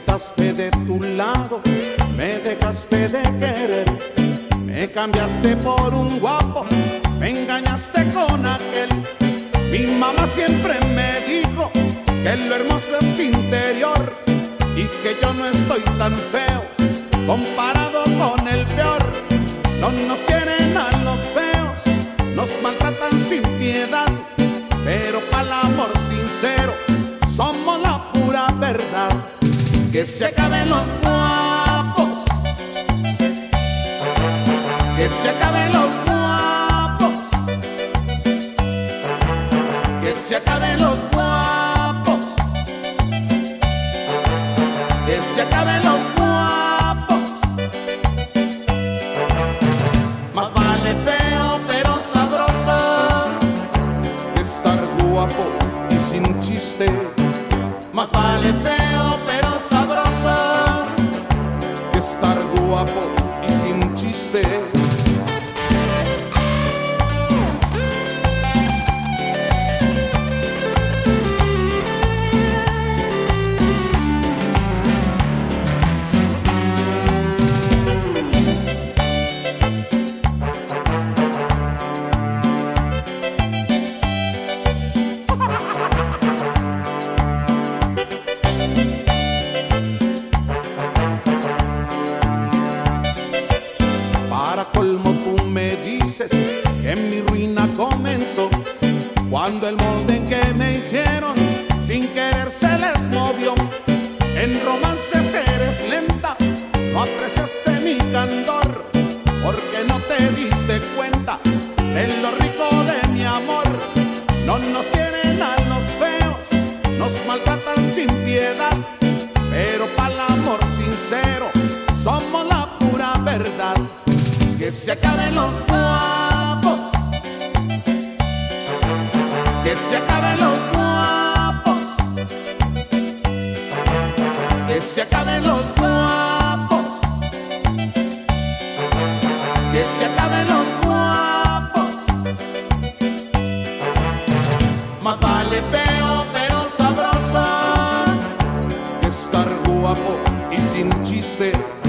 quitaste de tu lado, me dejaste de querer, me cambiaste por un guapo, me engañaste con aquel. Mi mamá siempre me dijo que lo hermoso es interior y que yo no estoy tan feo comparado con el peor. No nos quieren a los feos, nos maltratan sin piedad, pero para el amor sincero somos la pura verdad. Que se acaben los guapos, que se acaben los guapos, que se acaben los guapos, que se acaben los guapos. Más vale feo pero sabroso que estar guapo y sin chiste. Más vale feo pero sabroso que estar guapo y sin chiste. Para colmo tú me dices que mi ruina comenzó cuando el molde que me hicieron sin querer se les movió. En romances eres lenta, no apreciaste mi candor, porque no te diste cuenta de lo rico de mi amor. No nos quieren a los feos, nos maltratan sin piedad, pero para el amor sincero somos la pura verdad. Que se acaben los guapos, que se acaben los guapos, que se acaben los guapos, que se acaben los guapos. Más vale feo pero sabroso que estar guapo y sin chiste.